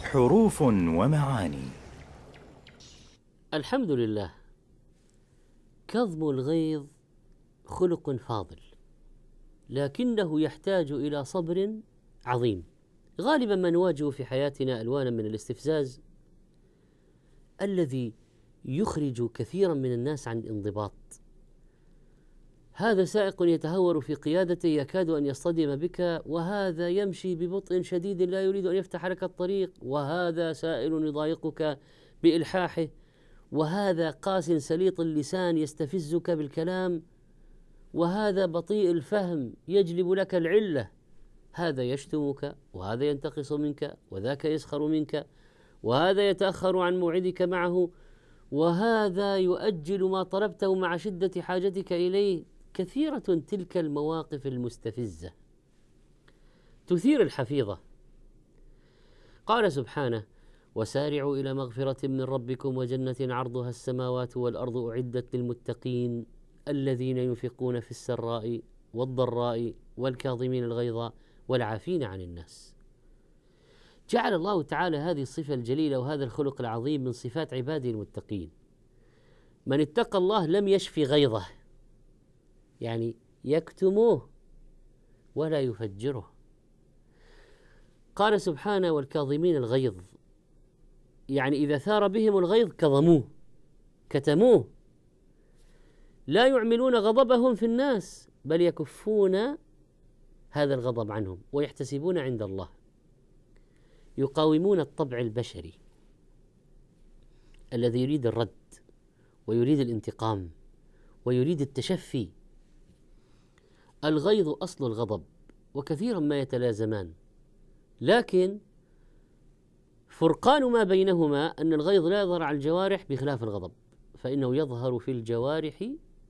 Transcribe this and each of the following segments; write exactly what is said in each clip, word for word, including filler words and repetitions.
حروف ومعاني. الحمد لله. كظم الغيظ خلق فاضل، لكنه يحتاج إلى صبر عظيم. غالبا ما نواجه في حياتنا ألوانا من الاستفزاز الذي يخرج كثيرا من الناس عن الانضباط. هذا سائق يتهور في قيادته يكاد أن يصطدم بك، وهذا يمشي ببطء شديد لا يريد أن يفتح لك الطريق، وهذا سائل يضايقك بإلحاحه، وهذا قاس سليط اللسان يستفزك بالكلام، وهذا بطيء الفهم يجلب لك العلة. هذا يشتمك، وهذا ينتقص منك، وذاك يسخر منك، وهذا يتأخر عن موعدك معه، وهذا يؤجل ما طلبته مع شدة حاجتك إليه. كثيرة تلك المواقف المستفزة تثير الحفيظة. قال سبحانه: وسارعوا إلى مغفرة من ربكم وجنة عرضها السماوات والأرض أعدت للمتقين الذين ينفقون في السراء والضراء والكاظمين الغيظ والعافين عن الناس. جعل الله تعالى هذه الصفة الجليلة وهذا الخلق العظيم من صفات عباده المتقين. من اتقى الله لم يشفي غيظه، يعني يكتموه ولا يفجره. قال سبحانه: والكاظمين الغيظ، يعني إذا ثار بهم الغيظ كظموه كتموه، لا يعملون غضبهم في الناس بل يكفون هذا الغضب عنهم ويحتسبون عند الله. يقاومون الطبع البشري الذي يريد الرد ويريد الانتقام ويريد التشفي. الغيظ أصل الغضب، وكثيرا ما يتلازمان، لكن فرقان ما بينهما أن الغيظ لا يظهر على الجوارح بخلاف الغضب، فإنه يظهر في الجوارح.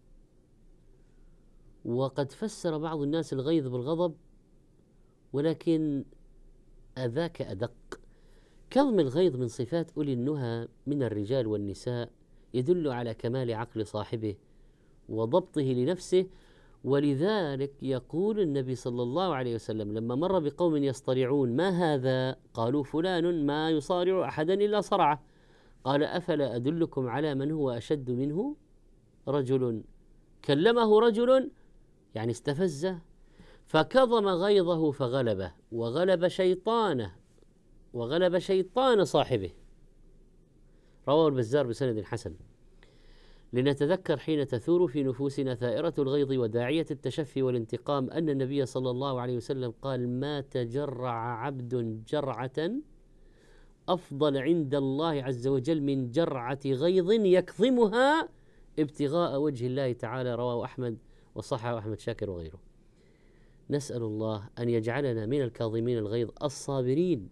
وقد فسر بعض الناس الغيظ بالغضب، ولكن أذاك أدق. كظم الغيظ من صفات أولي النهى من الرجال والنساء، يدل على كمال عقل صاحبه وضبطه لنفسه. ولذلك يقول النبي صلى الله عليه وسلم لما مر بقوم يصطرعون: ما هذا؟ قالوا: فلان ما يصارع أحدا إلا صرعه. قال: أفلا أدلكم على من هو أشد منه؟ رجل كلمه رجل، يعني استفزه، فكظم غيظه فغلبه، وغلب شيطانه وغلب شيطان صاحبه. رواه البزار بسند حسن. لنتذكر حين تثور في نفوسنا ثائرة الغيظ وداعية التشفي والانتقام أن النبي صلى الله عليه وسلم قال: ما تجرع عبد جرعة أفضل عند الله عز وجل من جرعة غيظ يكظمها ابتغاء وجه الله تعالى. رواه أحمد وصححه أحمد شاكر وغيره. نسأل الله أن يجعلنا من الكاظمين الغيظ الصابرين.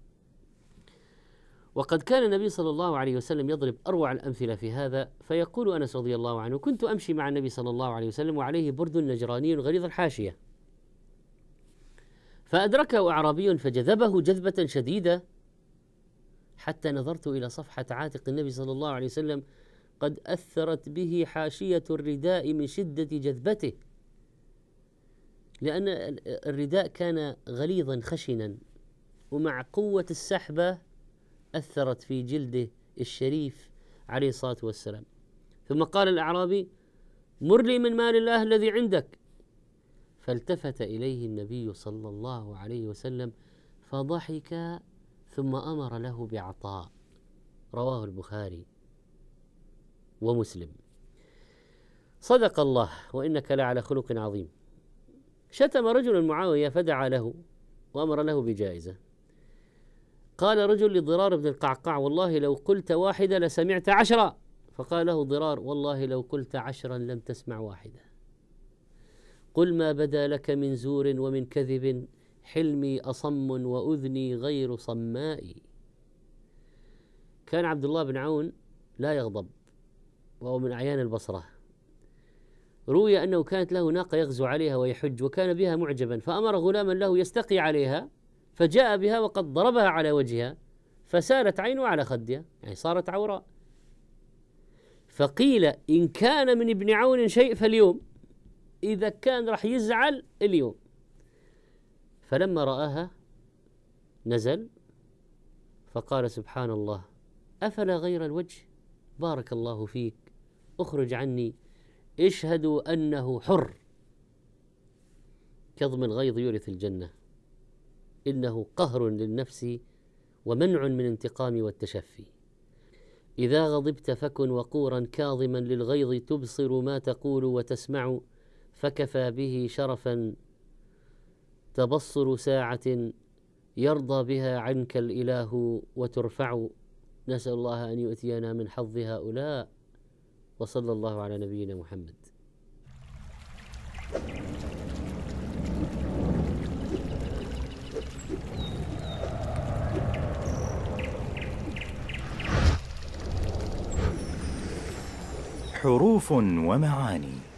وقد كان النبي صلى الله عليه وسلم يضرب أروع الأمثلة في هذا، فيقول أنس رضي الله عنه: كنت أمشي مع النبي صلى الله عليه وسلم وعليه برد نجراني غليظ الحاشية، فأدركه أعرابي فجذبه جذبة شديدة حتى نظرت إلى صفحة عاتق النبي صلى الله عليه وسلم قد أثرت به حاشية الرداء من شدة جذبته، لأن الرداء كان غليظا خشنا، ومع قوة السحبة أثرت في جلده الشريف عليه الصلاة والسلام. ثم قال الأعرابي: مر لي من مال الله الذي عندك. فالتفت إليه النبي صلى الله عليه وسلم فضحك ثم أمر له بعطاء. رواه البخاري ومسلم. صدق الله وإنك لعلى خلق عظيم. شتم رجل معاوية فدعا له وأمر له بجائزة. قال رجل لضرار بن القعقاع: والله لو قلت واحدة لسمعت عشرة. فقال له ضرار: والله لو قلت عشرا لم تسمع واحدة. قل ما بدا لك من زور ومن كذب، حلمي أصم وأذني غير صماء. كان عبد الله بن عون لا يغضب، وهو من أعيان البصرة. روي أنه كانت له ناقة يغزو عليها ويحج، وكان بها معجبا، فأمر غلاما له يستقي عليها، فجاء بها وقد ضربها على وجهها فسالت عينه على خدها، يعني صارت عوراء. فقيل: إن كان من ابن عون شيء فاليوم، إذا كان راح يزعل اليوم. فلما رآها نزل فقال سبحان الله أفلا غير الوجه؟ بارك الله فيك، اخرج عني، اشهدوا أنه حر. كظم الغيظ يورث الجنة، إنه قهر للنفس ومنع من انتقام والتشفي. إذا غضبت فكن وقورا كاظما للغيظ، تبصر ما تقول وتسمع، فكفى به شرفا تبصر ساعة يرضى بها عنك الإله وترفع. نسأل الله أن يؤتينا من حظ هؤلاء، وصلى الله على نبينا محمد. حروف ومعاني.